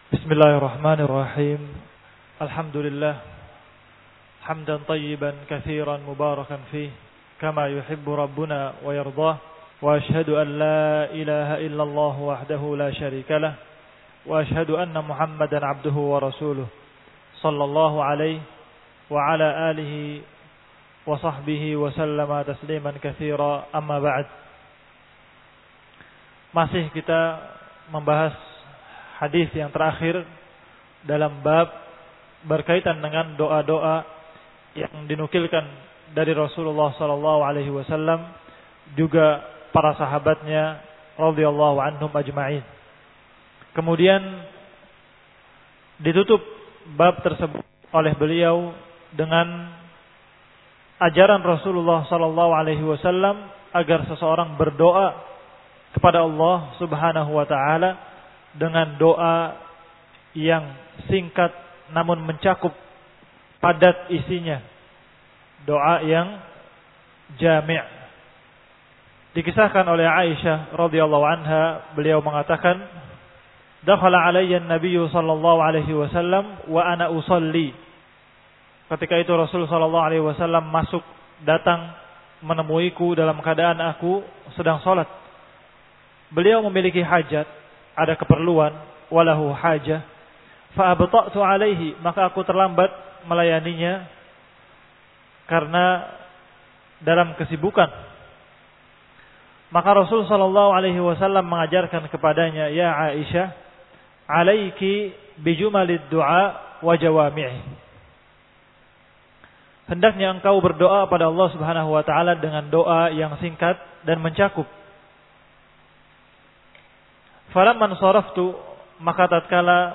Bismillahirrahmanirrahim. Alhamdulillah hamdan tayyiban katsiran mubarakan fih kama yuhibbu rabbuna wa yardah wa ashhadu an la ilaha illallah wahdahu la syarika lah wa ashhadu anna Muhammadan abduhu wa rasuluh sallallahu alaihi wa ala alihi wa sahbihi wa sallama tasliman katsira, amma ba'd. Masih kita membahas hadis yang terakhir dalam bab berkaitan dengan doa-doa yang dinukilkan dari Rasulullah sallallahu alaihi wasallam, juga para sahabatnya radhiyallahu anhum ajma'in. Kemudian ditutup bab tersebut oleh beliau dengan ajaran Rasulullah sallallahu alaihi wasallam agar seseorang berdoa kepada Allah Subhanahu wa taala dengan doa yang singkat namun mencakup padat isinya, doa yang jami'. Dikisahkan oleh Aisyah radhiyallahu anha, beliau mengatakan, dakhala alayya an-nabiy sallallahu alaihi wasallam wa ana usalli. Ketika itu Rasul sallallahu alaihi wasallam datang menemuiku dalam keadaan aku sedang salat. Beliau memiliki hajat, ada keperluan, walahu hajah, fa abta'tu alaihi, maka aku terlambat melayaninya karena dalam kesibukan. Maka Rasul sallallahu alaihi wasallam mengajarkan kepadanya, ya Aisyah, alaiki bijumalid du'a wa jawami'i. Hendaknya engkau berdoa pada Allah Subhanahu wa taala dengan doa yang singkat dan mencakup. Falamman saraftu, maka tatkala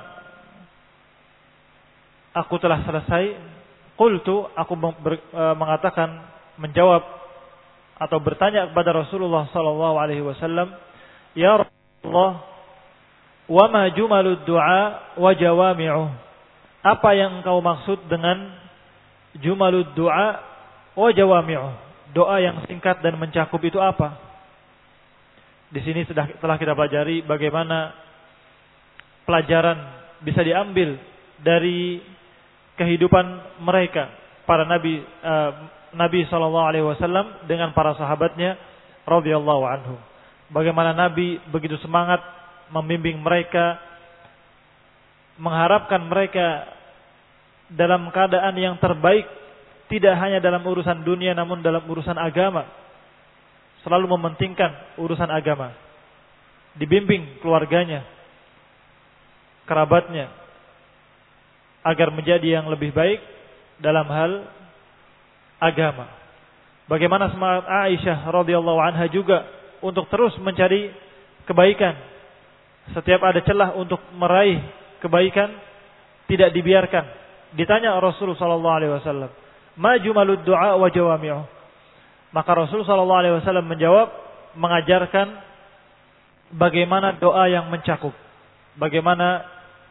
aku telah selesai, qultu, aku mengatakan, menjawab atau bertanya kepada Rasulullah sallallahu alaihi wasallam, ya Rasulullah, wa ma jumalud du'a wa jawami'uh. Apa yang engkau maksud dengan jumalud du'a wa jawami'uh? Doa yang singkat dan mencakup itu apa? Di sini telah kita pelajari bagaimana pelajaran bisa diambil dari kehidupan mereka, para Nabi sallallahu alaihi wasallam dengan para sahabatnya radhiyallahu anhum. Bagaimana Nabi begitu semangat membimbing mereka, mengharapkan mereka dalam keadaan yang terbaik, tidak hanya dalam urusan dunia namun dalam urusan agama. Selalu mementingkan urusan agama, dibimbing keluarganya, kerabatnya, agar menjadi yang lebih baik dalam hal agama. Bagaimana semangat Aisyah radhiyallahu anha juga untuk terus mencari kebaikan. Setiap ada celah untuk meraih kebaikan, tidak dibiarkan. Ditanya Rasulullah sallallahu alaihi wasallam, ma jumalud du'a wa jawami'uh. Maka Rasulullah sallallahu alaihi wasallam menjawab, mengajarkan bagaimana doa yang mencakup, bagaimana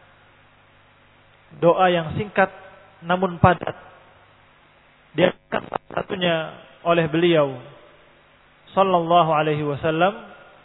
doa yang singkat namun padat. Diangkat satunya oleh beliau sallallahu alaihi wasallam,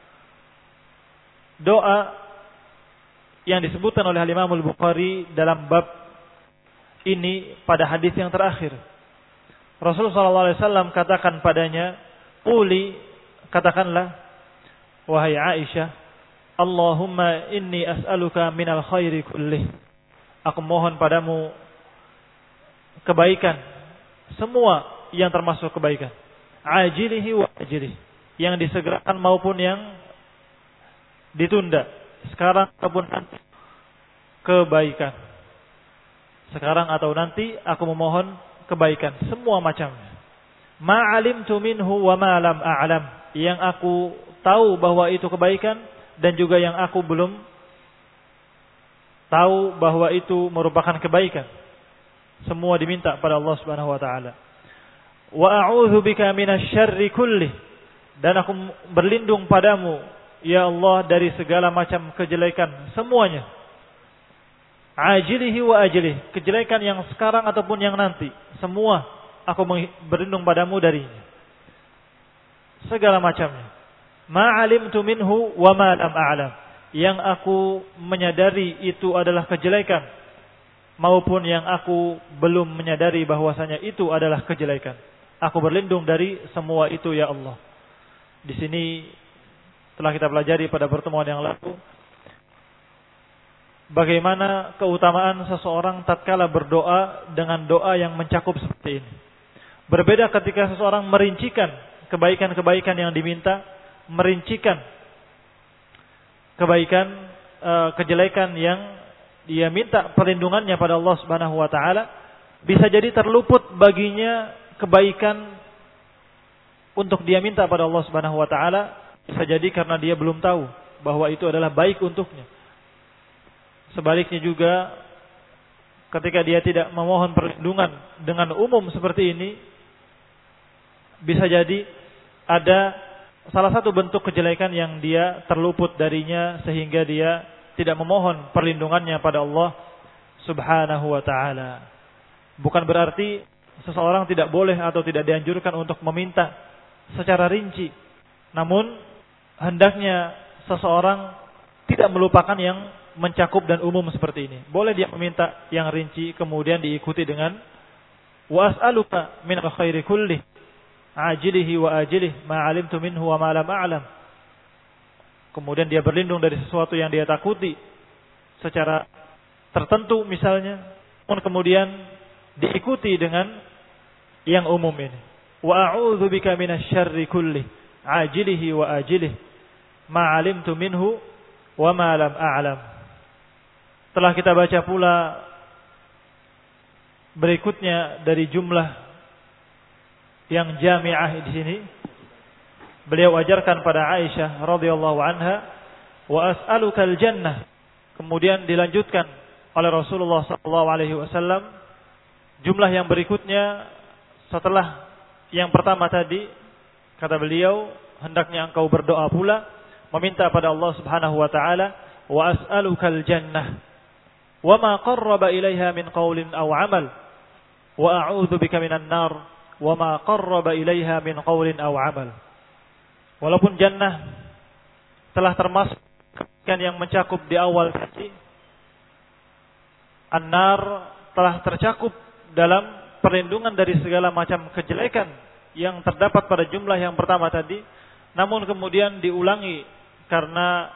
doa yang disebutkan oleh Imam Al-Bukhari dalam bab ini pada hadis yang terakhir. Rasulullah sallallahu alaihi wasallam katakan padanya, quli, katakanlah wahai Aisyah, Allahumma inni as'aluka minal khairi kullih. Aku mohon padamu kebaikan, semua yang termasuk kebaikan, ajilihi wa ajilih, yang disegerakan maupun yang ditunda, sekarang ataupun nanti, kebaikan. Sekarang atau nanti aku memohon kebaikan, semua macamnya. Ma'alimtu minhu wa ma lam a'lam, yang aku tahu bahwa itu kebaikan dan juga yang aku belum tahu bahwa itu merupakan kebaikan. Semua diminta pada Allah Subhanahu wa taala. Wa a'udzu bika minasyarri kullih, dan aku berlindung padamu ya Allah dari segala macam kejelekan semuanya. Ajilihi wa ajilih, kejelekan yang sekarang ataupun yang nanti, semua aku berlindung padamu darinya. Segala macamnya. Ma alimtu minhu wa ma lam a'lam, yang aku menyadari itu adalah kejelekan maupun yang aku belum menyadari bahwasanya itu adalah kejelekan. Aku berlindung dari semua itu ya Allah. Di sini telah kita pelajari pada pertemuan yang lalu bagaimana keutamaan seseorang tatkala berdoa dengan doa yang mencakup seperti ini. Berbeda ketika seseorang merincikan kebaikan-kebaikan yang diminta, merincikan kejelekan yang dia minta perlindungannya pada Allah Subhanahu wa taala, bisa jadi terluput baginya kebaikan untuk dia minta pada Allah Subhanahu wa taala, bisa jadi karena dia belum tahu bahwa itu adalah baik untuknya. Sebaliknya juga ketika dia tidak memohon perlindungan dengan umum seperti ini, bisa jadi ada salah satu bentuk kejelekan yang dia terluput darinya sehingga dia tidak memohon perlindungannya pada Allah Subhanahu wa taala. Bukan berarti seseorang tidak boleh atau tidak dianjurkan untuk meminta secara rinci. Namun hendaknya seseorang tidak melupakan yang mencakup dan umum seperti ini. Boleh dia meminta yang rinci kemudian diikuti dengan wa as'aluka min khairi kulli ajilihi wa ajilihi ma 'alimtu minhu wa ma lam a'lam. Kemudian dia berlindung dari sesuatu yang dia takuti secara tertentu misalnya, kemudian diikuti dengan yang umum ini. Wa a'udzu bika minasyarri kulli ajilihi wa ajilihi ma 'alimtu minhu wa ma lam a'lam. Telah kita baca pula berikutnya dari jumlah yang jami'ah di sini. Beliau ajarkan pada Aisyah radhiyallahu anha, wa as'aluka al-jannah. Kemudian dilanjutkan oleh Rasulullah sallallahu alaihi wasallam jumlah yang berikutnya setelah yang pertama tadi, kata beliau, hendaknya engkau berdoa pula meminta pada Allah Subhanahu wa taala, wa as'aluka al-jannah wa ma qarraba ilaiha min qaulin aw 'amal wa a'udzu bika minan nar wa ma qarraba ilaiha min qaulin aw 'amal. Walaupun jannah telah termasuk yang mencakup di awal tadi, an-nar telah tercakup dalam perlindungan dari segala macam kejelekan yang terdapat pada jumlah yang pertama tadi, namun kemudian diulangi karena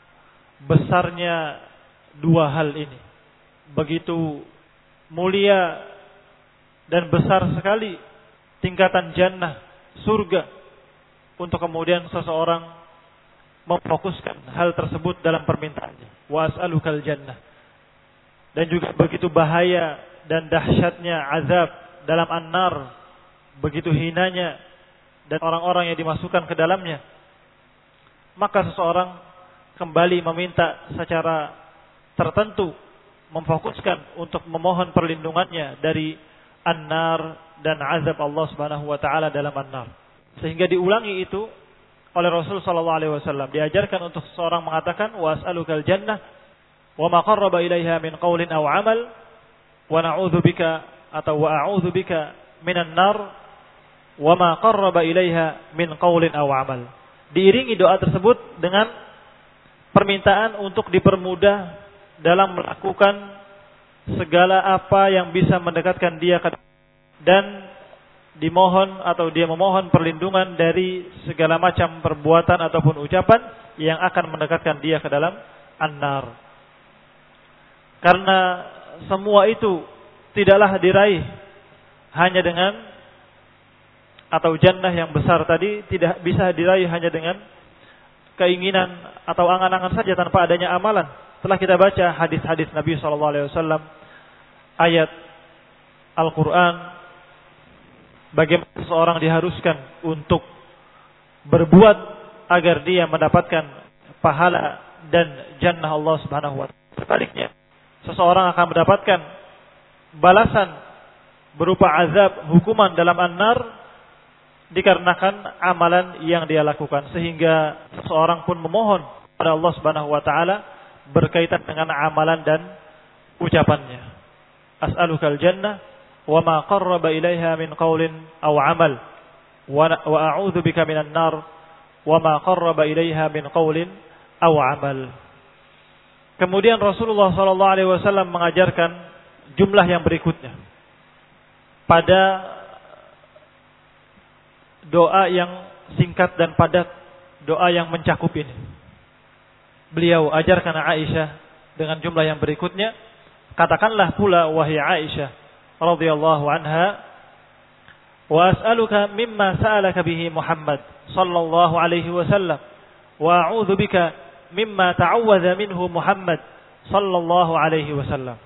besarnya dua hal ini. Begitu mulia dan besar sekali tingkatan jannah, surga, untuk kemudian seseorang memfokuskan hal tersebut dalam permintaannya. Wa as'alukal jannah. Dan juga begitu bahaya dan dahsyatnya azab dalam an-nar, begitu hinanya dan orang-orang yang dimasukkan ke dalamnya. Maka seseorang kembali meminta secara tertentu, memfokuskan untuk memohon perlindungannya dari an-nar dan azab Allah Subhanahu wa taala dalam an-nar. Sehingga diulangi itu oleh Rasul sallallahu alaihi wasallam. Diajarkan untuk seseorang mengatakan wa as'alukal jannah wa ma qarraba ilaiha min qaulin aw 'amal wa na'udzu bika atau wa a'udzu bika minan nar wa ma qarraba ilaiha min qaulin aw 'amal. Diiringi doa tersebut dengan permintaan untuk dipermudah dalam melakukan segala apa yang bisa mendekatkan dia ke, dan dimohon atau dia memohon perlindungan dari segala macam perbuatan ataupun ucapan yang akan mendekatkan dia ke dalam an-nar. Karena semua itu tidaklah diraih hanya dengan, atau jannah yang besar tadi tidak bisa diraih hanya dengan keinginan atau angan-angan saja tanpa adanya amalan. Setelah kita baca hadis-hadis Nabi SAW, ayat Al-Quran, bagaimana seseorang diharuskan untuk berbuat agar dia mendapatkan pahala dan jannah Allah Subhanahu wa taala. Sebaliknya, seseorang akan mendapatkan balasan berupa azab, hukuman dalam an-nar dikarenakan amalan yang dia lakukan. Sehingga seseorang pun memohon pada Allah Subhanahu wa taala berkaitan dengan amalan dan ucapannya. As'alukal jannah wa ma qarraba ilaiha min qaulin aw 'amal wa a'udzu bika minan nar wa ma qarraba ilaiha min qaulin aw 'amal. Kemudian Rasulullah SAW mengajarkan jumlah yang berikutnya pada doa yang singkat dan padat, doa yang mencakup ini. Beliau ajarkan Aisyah dengan jumlah yang berikutnya. Katakanlah pula wahai Aisyah radhiyallahu anha, wa as'aluka mimma sa'alaka bihi Muhammad sallallahu alaihi wasallam wa a'udzu bika mimma ta'awwadha minhu Muhammad sallallahu alaihi wasallam.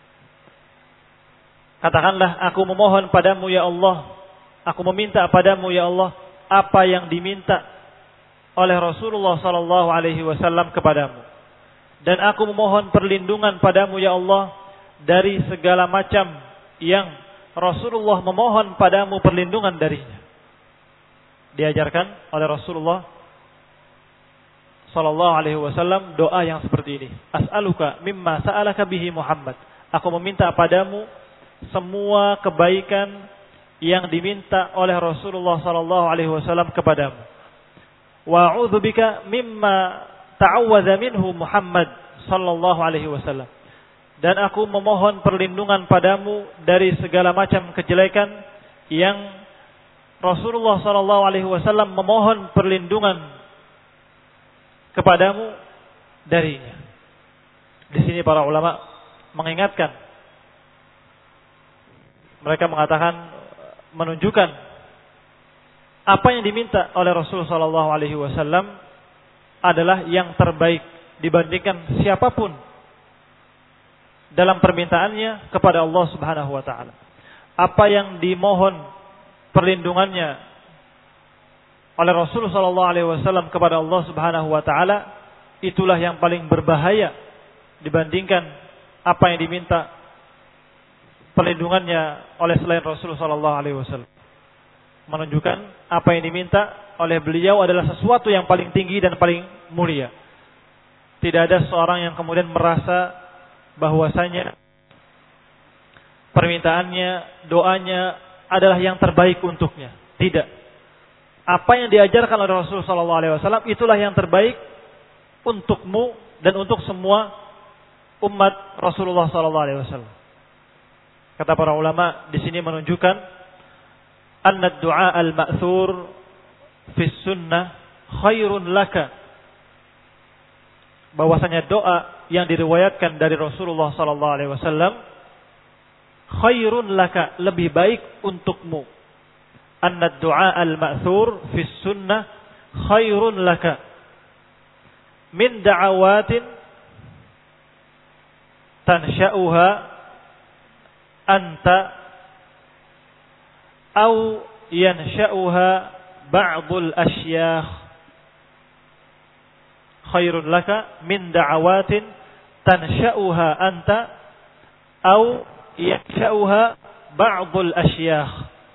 Katakanlah, aku memohon padamu ya Allah, aku meminta padamu ya Allah apa yang diminta oleh Rasulullah sallallahu alaihi wasallam kepadamu, dan aku memohon perlindungan padamu ya Allah dari segala macam yang Rasulullah memohon padamu perlindungan darinya. Diajarkan oleh Rasulullah sallallahu alaihi wasallam doa yang seperti ini. As'aluka mimma sa'alaka bihi Muhammad. Aku meminta padamu semua kebaikan yang diminta oleh Rasulullah sallallahu alaihi wasallam kepadamu. Wa a'udzubika mimma ta'awwadha minhu Muhammad sallallahu alaihi wasallam. Dan aku memohon perlindungan padamu dari segala macam kejelekan yang Rasulullah sallallahu alaihi wasallam memohon perlindungan kepadamu darinya. Di sini para ulama mengingatkan, mereka mengatakan, menunjukkan apa yang diminta oleh Rasulullah sallallahu alaihi wasallam adalah yang terbaik dibandingkan siapapun dalam permintaannya kepada Allah Subhanahu wa taala. Apa yang dimohon perlindungannya oleh Rasulullah sallallahu alaihi wasallam kepada Allah Subhanahu wa taala, itulah yang paling berbahaya dibandingkan apa yang diminta perlindungannya oleh selain Rasulullah sallallahu alaihi wasallam. Menunjukkan apa yang diminta oleh beliau adalah sesuatu yang paling tinggi dan paling mulia. Tidak ada seorang yang kemudian merasa bahwasanya permintaannya, doanya adalah yang terbaik untuknya. Tidak. Apa yang diajarkan oleh Rasulullah sallallahu alaihi wasallam itulah yang terbaik untukmu dan untuk semua umat Rasulullah sallallahu alaihi wasallam. Kata para ulama di sini menunjukkan anna ad-du'a al-ma'thur fi sunnah khairun laka. Bahwasanya doa yang diriwayatkan dari Rasulullah sallallahu alaihi wasallam khairun laka, lebih baik untukmu. Anna ad-du'a al-ma'thur fi sunnah khairun laka min da'awatin tansha'uha anta au yansha'uha ba'dul asyakh. Khairun laka min da'awatin tansha'uha anta au yansha'uha ba'dul asyakh.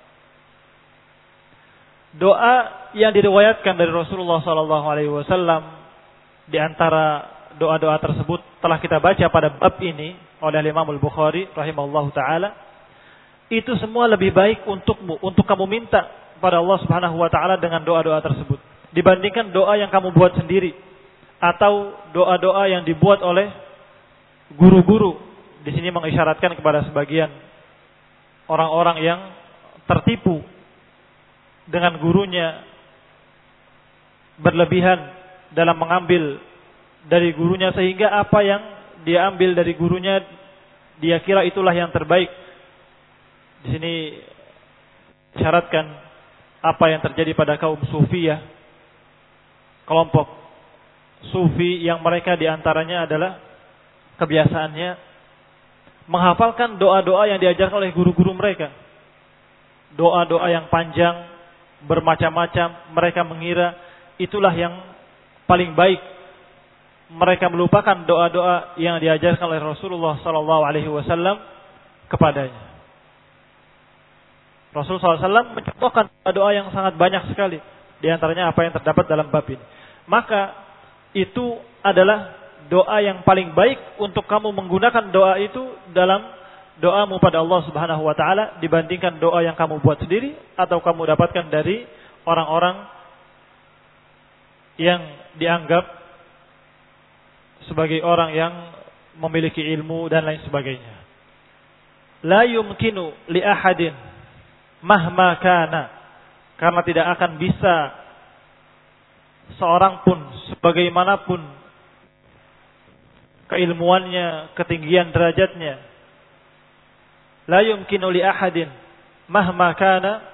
Doa yang diriwayatkan dari Rasulullah sallallahu alaihi wasallam, di antara doa-doa tersebut telah kita baca pada bab ini oleh Imam Al-Bukhari rahimahullahu taala. Itu semua lebih baik untukmu, untuk kamu minta pada Allah Subhanahu wa taala dengan doa-doa tersebut dibandingkan doa yang kamu buat sendiri atau doa-doa yang dibuat oleh guru-guru. Di sini mengisyaratkan kepada sebagian orang-orang yang tertipu dengan gurunya, berlebihan dalam mengambil dari gurunya sehingga apa yang dia ambil dari gurunya dia kira itulah yang terbaik. Di sini syaratkan apa yang terjadi pada kaum sufiyah, kelompok sufi yang mereka diantaranya adalah kebiasaannya menghafalkan doa-doa yang diajarkan oleh guru-guru mereka. Doa-doa yang panjang, bermacam-macam, mereka mengira itulah yang paling baik. Mereka melupakan doa-doa yang diajarkan oleh Rasulullah sallallahu alaihi wasallam kepadanya. Rasulullah SAW mencontohkan doa yang sangat banyak sekali, di antaranya apa yang terdapat dalam bab ini. Maka itu adalah doa yang paling baik untuk kamu menggunakan doa itu dalam doamu pada Allah Subhanahu wa taala dibandingkan doa yang kamu buat sendiri atau kamu dapatkan dari orang-orang yang dianggap sebagai orang yang memiliki ilmu dan lain sebagainya. La yumkinu li ahadin mahma kana, karena tidak akan bisa seorang pun sebagaimanapun keilmuannya, ketinggian derajatnya. La yumkinu li ahadin mahma kana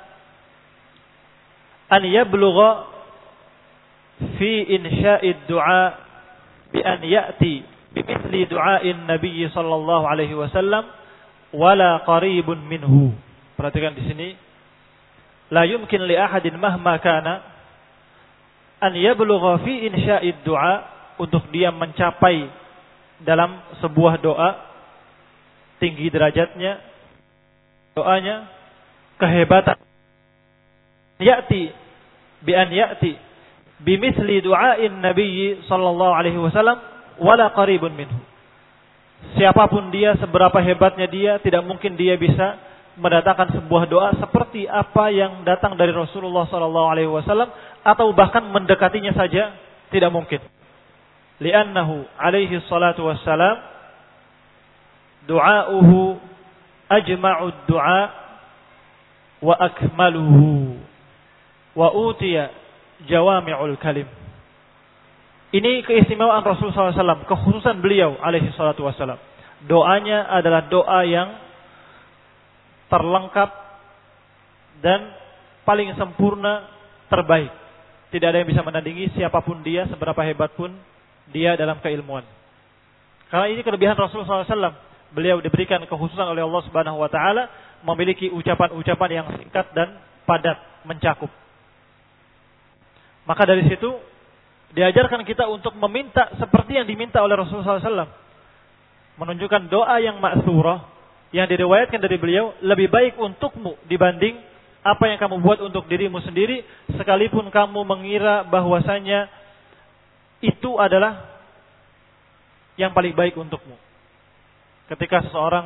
an yablugha fi insya'id du'a bi an ya'ti bi mithli du'a'in Nabi sallallahu alaihi wasallam wala qaribun minhu. Perhatikan di sini, la yumkin li ahadin mahma kana an yablugha fi insya'id du'a, untuk dia mencapai dalam sebuah doa tinggi derajatnya, doanya kehebatan, ya'ti bi an ya'ti bi mithli du'a'in Nabi sallallahu alaihi wasallam wala qaribun minhu. Siapapun dia, seberapa hebatnya dia, tidak mungkin dia bisa mendatangkan sebuah doa seperti apa yang datang dari Rasulullah SAW, atau bahkan mendekatinya saja tidak mungkin. Li'annahu alaihi salatu wassalam du'a'uhu ajma'ud du'a wa akmaluhu wa utiya jawami'ul kalim. Ini keistimewaan Rasulullah SAW, kekhususan beliau alaihi salatu wassalam. Doanya adalah doa yang terlengkap dan paling sempurna, terbaik. Tidak ada yang bisa menandingi siapapun dia, seberapa hebat pun dia dalam keilmuan. Karena ini kelebihan Rasulullah SAW. Beliau diberikan kekhususan oleh Allah Subhanahu wa taala memiliki ucapan-ucapan yang singkat dan padat, mencakup. Maka dari situ diajarkan kita untuk meminta seperti yang diminta oleh Rasulullah SAW. Menunjukkan doa yang ma'thurah, yang diriwayatkan dari beliau, lebih baik untukmu dibanding apa yang kamu buat untuk dirimu sendiri, sekalipun kamu mengira bahwasanya itu adalah yang paling baik untukmu. Ketika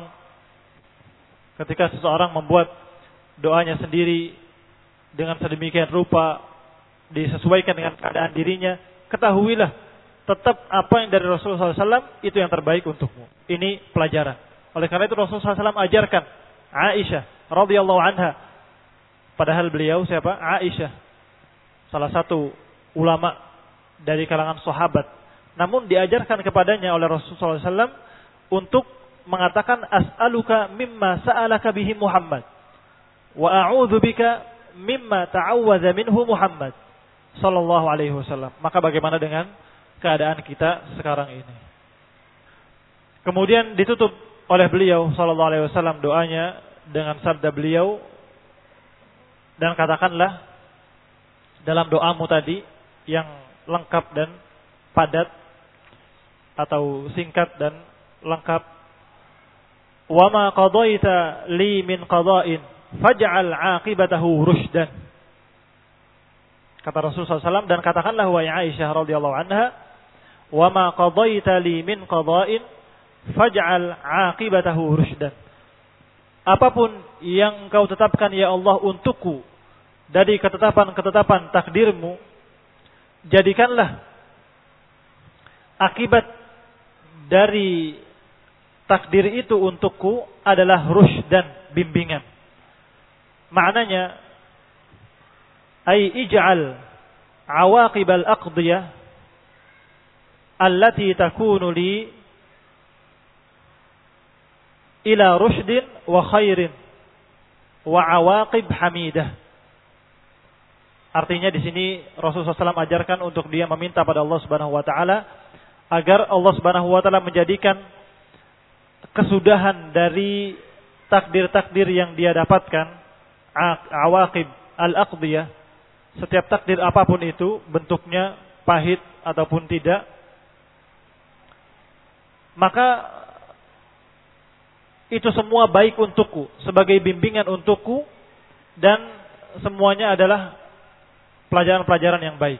seseorang membuat doanya sendiri dengan sedemikian rupa, disesuaikan dengan keadaan dirinya, ketahuilah tetap apa yang dari Rasulullah SAW itu yang terbaik untukmu. Ini pelajaran. Oleh karena itu Rasulullah SAW ajarkan Aisyah radhiyallahu anha. Padahal beliau siapa? Aisyah, salah satu ulama dari kalangan sahabat. Namun diajarkan kepadanya oleh Rasulullah SAW untuk mengatakan as'aluka mimma sa'alaka bihi Muhammad wa a'udzu bika mimma ta'awwadza minhu Muhammad sallallahu alaihi wasallam. Maka bagaimana dengan keadaan kita sekarang ini? Kemudian ditutup oleh beliau sallallahu alaihi wasallam doanya dengan sabda beliau, dan katakanlah dalam doamu tadi yang lengkap dan padat atau singkat dan lengkap, wa ma qadaita li min qada'in faj'al 'aqibatahu rusydan. Kata Rasulullah SAW, dan katakanlah wahai Aisyah radhiyallahu anha, wa ma qadaita li min qada'in faj'al 'aqibatahu rusydan. Apapun yang engkau tetapkan ya Allah untukku dari ketetapan-ketetapan takdirmu, jadikanlah akibat dari takdir itu untukku adalah rusydan, bimbingan. Maknanya ay ij'al awaqibal aqdiyah allati takunu li ila rusydin wa khairin wa awaqib hamidah. Artinya di sini Rasulullah SAW ajarkan untuk dia meminta pada Allah Subhanahu wa taala agar Allah Subhanahu wa taala menjadikan kesudahan dari takdir-takdir yang dia dapatkan, awaqib al-aqdiyah, setiap takdir apapun itu bentuknya pahit ataupun tidak, maka itu semua baik untukku, sebagai bimbingan untukku, dan semuanya adalah pelajaran-pelajaran yang baik.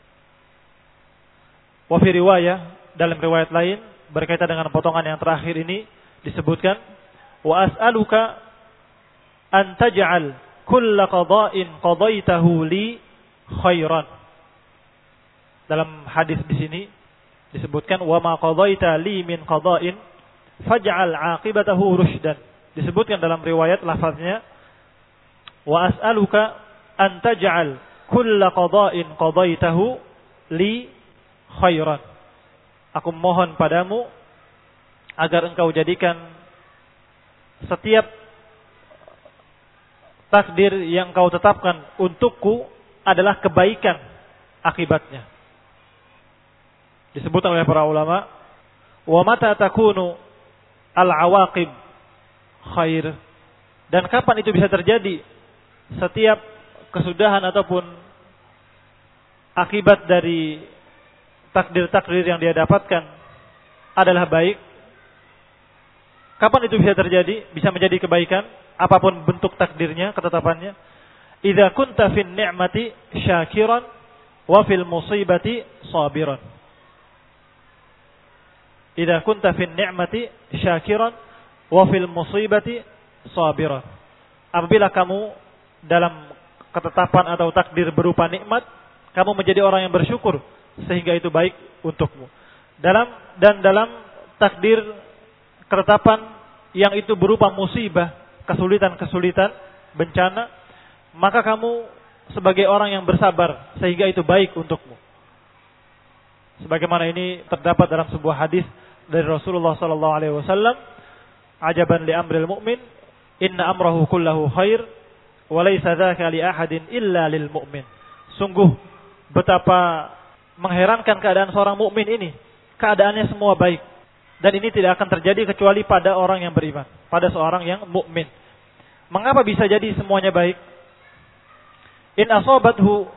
Wa fi riwayah, dalam riwayat lain berkaitan dengan potongan yang terakhir ini disebutkan, wa as'aluka an taj'al kulla qada'in qadaitahu li khairan. Dalam hadis di sini Disebutkan wa ma qadaita li min qada'in faj'al 'aqibatahu rusydan. Disebutkan dalam riwayat lafaznya wa as'aluka an taj'al kulla qada'in qadaitahu li khairan. Aku mohon padamu agar engkau jadikan setiap takdir yang kau tetapkan untukku adalah kebaikan akibatnya. Disebutkan oleh para ulama, wa mata takunu al-awaqib khair. Dan kapan itu bisa terjadi? Setiap kesudahan ataupun akibat dari takdir-takdir yang dia dapatkan adalah baik. Kapan itu bisa terjadi? Bisa menjadi kebaikan apapun bentuk takdirnya, ketetapannya. Idza kunta fin ni'mati syakiran wa fil musibati sabiran. Idza kunta fin ni'mati syakiran wa fil musibati sabiran. Apabila kamu dalam ketetapan atau takdir berupa nikmat, kamu menjadi orang yang bersyukur sehingga itu baik untukmu. Dalam takdir ketetapan yang itu berupa musibah, kesulitan-kesulitan, bencana, maka kamu sebagai orang yang bersabar sehingga itu baik untukmu. Sebagaimana ini terdapat dalam sebuah hadis dari Rasulullah sallallahu alaihi wasallam, "Ajaban li amril mu'min, inna amrahu kullahu khair, wa laysa dzaka li ahadin illa lil mu'min." Sungguh betapa mengherankan keadaan seorang mukmin ini. Keadaannya semua baik dan ini tidak akan terjadi kecuali pada orang yang beriman, pada seorang yang mukmin. Mengapa bisa jadi semuanya baik? In asabathu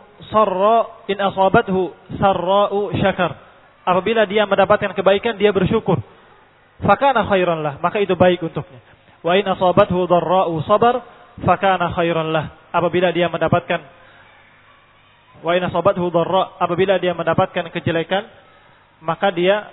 sarra'u syakar. Apabila dia mendapatkan kebaikan, dia bersyukur. Fakana khairan lah, maka itu baik untuknya. Wa in asabathu dharra'u sabar, fakana khairan lah. Apabila dia mendapatkan kejelekan, maka dia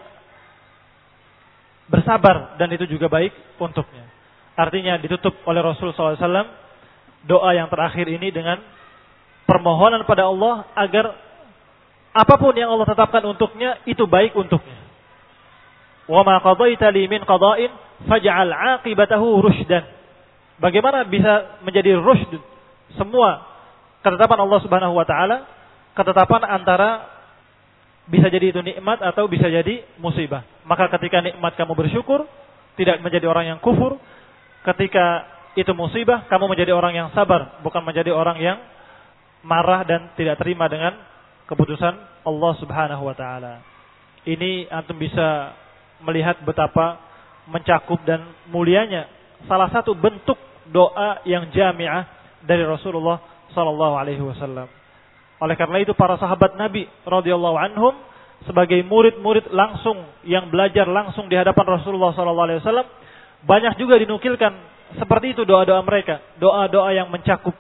bersabar dan itu juga baik untuknya. Artinya ditutup oleh Rasulullah SAW doa yang terakhir ini dengan permohonan pada Allah agar apapun yang Allah tetapkan untuknya itu baik untuknya. Wa ma qadaita li min qada'in faj'al 'aqibatahu rusydan. Bagaimana bisa menjadi rusyd semua ketetapan Allah Subhanahu wa taala, ketetapan antara bisa jadi itu nikmat atau bisa jadi musibah. Maka ketika nikmat kamu bersyukur, tidak menjadi orang yang kufur. Ketika itu musibah, kamu menjadi orang yang sabar, bukan menjadi orang yang marah dan tidak terima dengan keputusan Allah Subhanahu wa taala. Ini antum bisa melihat betapa mencakup dan mulianya salah satu bentuk doa yang jami'ah dari Rasulullah sallallahu alaihi wasallam. Oleh karena itu para sahabat Nabi radhiyallahu anhum sebagai murid-murid langsung yang belajar langsung di hadapan Rasulullah sallallahu alaihi wasallam, banyak juga dinukilkan seperti itu doa-doa mereka, doa-doa yang mencakup.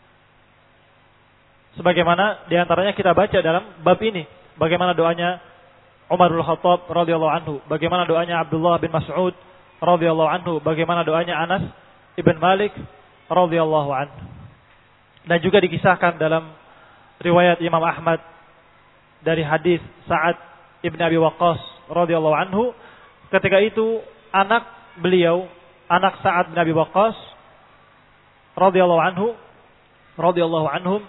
Sebagaimana di antaranya kita baca dalam bab ini, bagaimana doanya Umar bin Khattab radhiyallahu anhu, bagaimana doanya Abdullah bin Mas'ud radhiyallahu anhu, bagaimana doanya Anas ibn Malik radhiyallahu anhu. Dan juga dikisahkan dalam riwayat Imam Ahmad dari hadis Sa'ad ibn Abi Waqqas radhiyallahu anhu, ketika itu anak beliau, anak Sa'ad bin Abi Waqqas radhiyallahu anhum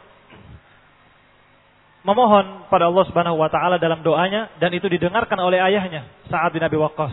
memohon pada Allah Subhanahu wa taala dalam doanya dan itu didengarkan oleh ayahnya Sa'ad bin Abi Waqqas.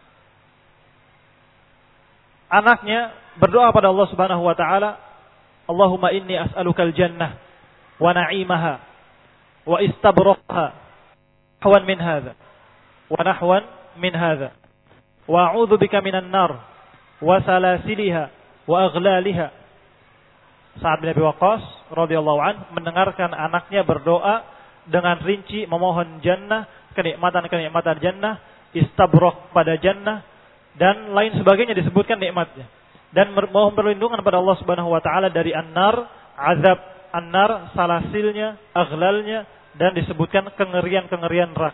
Anaknya berdoa pada Allah Subhanahu wa taala, "Allahumma inni as'alukal jannah wa na'imaha wa istabraqaha nahwan min hadza wa nahwan min hadza wa a'udzu bika minan nar wa salasiliha wa aghlaliha." Sa'ad bin Abi Waqqas radhiyallahu anhu mendengarkan anaknya berdoa dengan rinci memohon jannah, kenikmatan-kenikmatan jannah, istabraq pada jannah dan lain sebagainya disebutkan nikmatnya, dan mohon perlindungan pada Allah Subhanahu wa taala dari an-nar, azab an-nar, salasilnya, aghlalnya, dan disebutkan kengerian-kengerian neraka.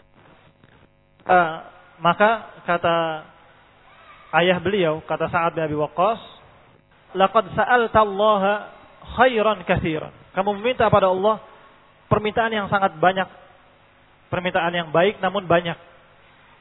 Maka kata ayah beliau, kata Sa'ad bin Abi Waqqas, "Laqad sa'alta Allah khairan katsiran." Kamu meminta pada Allah permintaan yang sangat banyak, permintaan yang baik namun banyak.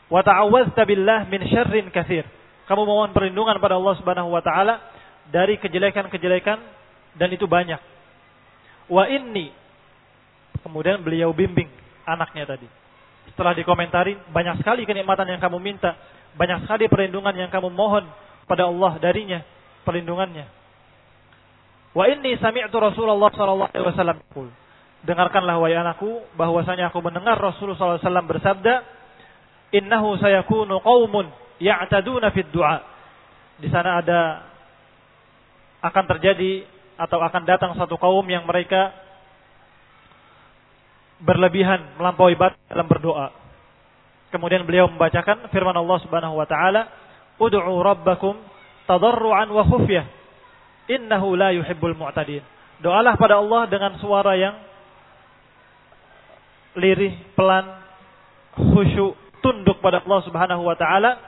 Wa ta'awwazta billah min syarrin katsir. Kamu mohon perlindungan pada Allah Subhanahu wa taala dari kejelekan-kejelekan dan itu banyak. Wa inni, kemudian beliau bimbing anaknya tadi. Setelah dikomentari, banyak sekali kenikmatan yang kamu minta, banyak sekali perlindungan yang kamu mohon pada Allah darinya, perlindungannya. Wa inni sami'tu Rasulullah sallallahu alaihi wasallam yaqul. Dengarkanlah wahai anakku bahwasanya aku mendengar Rasulullah sallallahu alaihi wasallam bersabda, "Innahu sayakunu qaumun ya'taduna fid du'a." Di sana akan terjadi atau akan datang satu kaum yang mereka berlebihan melampaui batas dalam berdoa. Kemudian beliau membacakan firman Allah Subhanahu wa taala, "Ud'u rabbakum tadarruan wa khufyah, innahu la yuhibbul mu'tadin." Doalah pada Allah dengan suara yang lirih, pelan, khusyuk, tunduk pada Allah Subhanahu wa taala.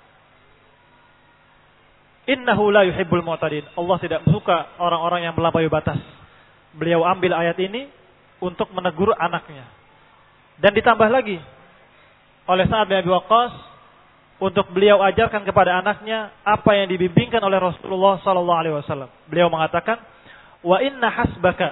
Innahu la yuhibbul mu'tadin. Allah tidak suka orang-orang yang melampaui batas. Beliau ambil ayat ini untuk menegur anaknya. Dan ditambah lagi oleh Sa'ad bin Abi Waqqas untuk beliau ajarkan kepada anaknya apa yang dibimbingkan oleh Rasulullah sallallahu alaihi wasallam. Beliau mengatakan, "Wa inna hasbaka."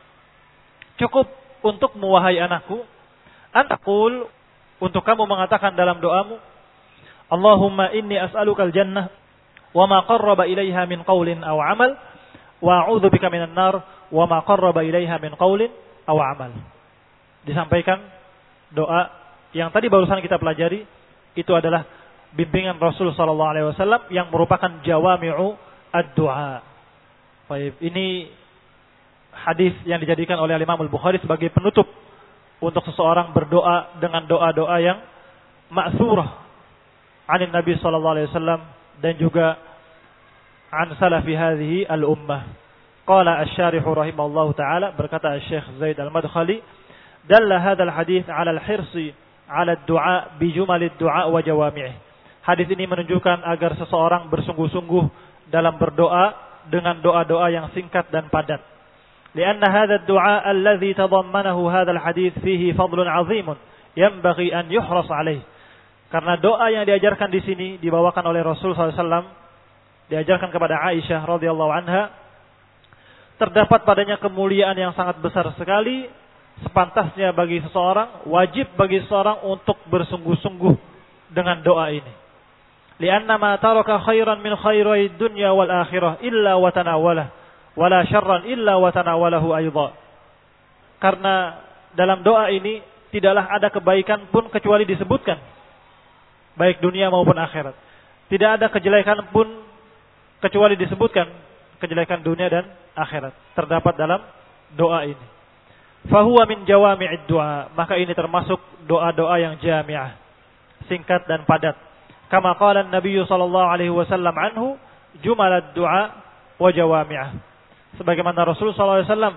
Cukup untukmu wahai anakku, antaqul, untuk kamu mengatakan dalam doamu, "Allahumma inni as'alukal jannah wa ma qarraba ilaiha min qaulin aw amal wa a'udzubika minan nar wa ma qarraba ilaiha min qaulin aw amal." Disampaikan doa yang tadi barusan kita pelajari, itu adalah bimbingan Rasul sallallahu alaihi wasallam yang merupakan jawami'u ad-du'a. Baik, ini hadis yang dijadikan oleh Imam Al-Bukhari sebagai penutup untuk seseorang berdoa dengan doa-doa yang ma'thurah anin Nabi sallallahu alaihi wasallam dan juga an salafi hadhihi al-ummah. Qala asy-syarih rahimahullahu taala, berkata Syekh Zaid Al-Madkhali, dalla hadzal hadits 'ala al-hirsi 'ala ad-du'a bi jumalid du'a wa jawami'ih. Hadis ini menunjukkan agar seseorang bersungguh-sungguh dalam berdoa dengan doa-doa yang singkat dan padat. Lianna hadha ad-du'a alladhi tadammanahu hadzal hadits fihi fadlun 'azimun yanbaghi an yuhras 'alaih. Karena doa yang diajarkan di sini dibawakan oleh Rasul SAW, diajarkan kepada Aisyah radhiyallahu anha, terdapat padanya kemuliaan yang sangat besar sekali. Sepantasnya bagi seseorang, wajib bagi seseorang untuk bersungguh-sungguh dengan doa ini. Lianna ma taraka khairan min khairai dunya wal akhirah illa wa tanawalah, wala syarran illa wa tanawalahu aidha. Karena dalam doa ini tidaklah ada kebaikan pun kecuali disebutkan, baik dunia maupun akhirat. Tidak ada kejelekan pun kecuali disebutkan, kejelekan dunia dan akhirat terdapat dalam doa ini. Fahuwa min jawami'id du'a, maka ini termasuk doa-doa yang jami'ah, singkat dan padat. Kama qala an-nabiy sallallahu alaihi wasallam anhu, jumalad du'a wa jawami'ah. Sebagaimana Rasul sallallahu alaihi wasallam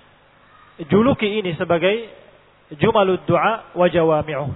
juluki ini sebagai jumalud du'a wa jawami'uh.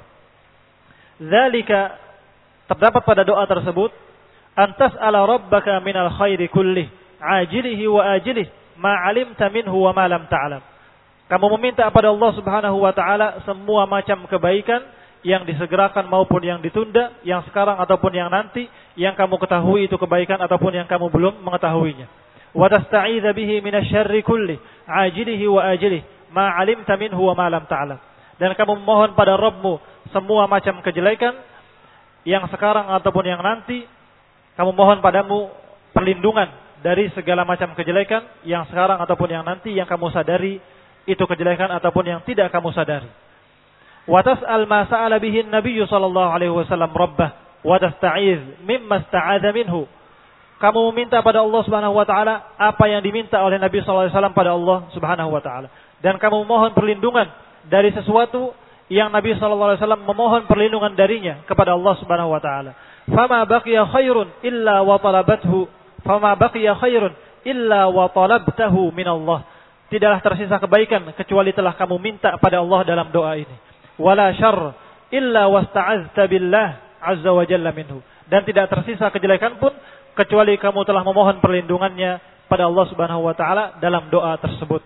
Dzalika, terdapat pada doa tersebut, antas ala rabbaka minal khairi kullih, ajilihi wa ajilih, ma 'alimta minhu wa ma lam ta'lam. Kamu meminta pada Allah Subhanahu wa taala semua macam kebaikan yang disegerakan maupun yang ditunda, yang sekarang ataupun yang nanti, yang kamu ketahui itu kebaikan ataupun yang kamu belum mengetahuinya. Wa tasta'idza bihi minasyarri kulli, ajilihi wa ajilih, ma 'alimta minhu wa ma lam ta'lam. Dan kamu memohon pada Rabbmu semua macam kejelekan yang sekarang ataupun yang nanti, kamu mohon padamu perlindungan dari segala macam kejelekan yang sekarang ataupun yang nanti, yang kamu sadari itu kejelekan ataupun yang tidak kamu sadari. Wa tas'al ma sa'ala bihi an-nabiy sallallahu alaihi wasallam rabbah wa tasta'iz mimma ista'adha minhu. Kamu meminta pada Allah Subhanahu wa taala apa yang diminta oleh Nabi sallallahu alaihi wasallam pada Allah Subhanahu wa taala, dan kamu memohon perlindungan dari sesuatu yang Nabi sallallahu alaihi wasallam memohon perlindungan darinya kepada Allah Subhanahu wa taala. Fama baqiya khairun illa wa talabathu, fama baqiya khairun illa wa talabtahu min Allah. Tidaklah tersisa kebaikan kecuali telah kamu minta pada Allah dalam doa ini. Wala syarr illa wasta'azta billah azza wa jalla minhu. Dan tidak tersisa kejelekan pun kecuali kamu telah memohon perlindungannya pada Allah Subhanahu wa taala dalam doa tersebut.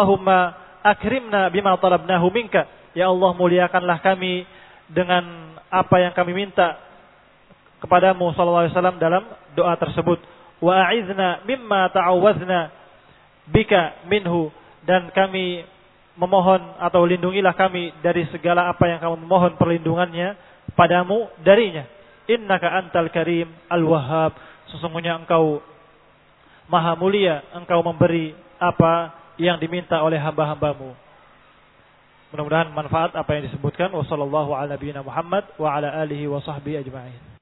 Fallahumma akrimna bima talabnahu minka. Ya Allah, muliakanlah kami dengan apa yang kami minta kepadamu sallallahu alaihi wasallam dalam doa tersebut. Wa a'idna mimma ta'awwazna bika minhu, dan kami memohon atau lindungilah kami dari segala apa yang kamu memohon perlindungannya padamu darinya. Innaka antal karim al-wahhab, sesungguhnya engkau maha mulia, engkau memberi apa yang diminta oleh hamba-hambamu. Mudah-mudahan manfaat apa yang disebutkan. Wassallallahu ala nabiyina Muhammad wa ala alihi wa sahbihi ajma'in.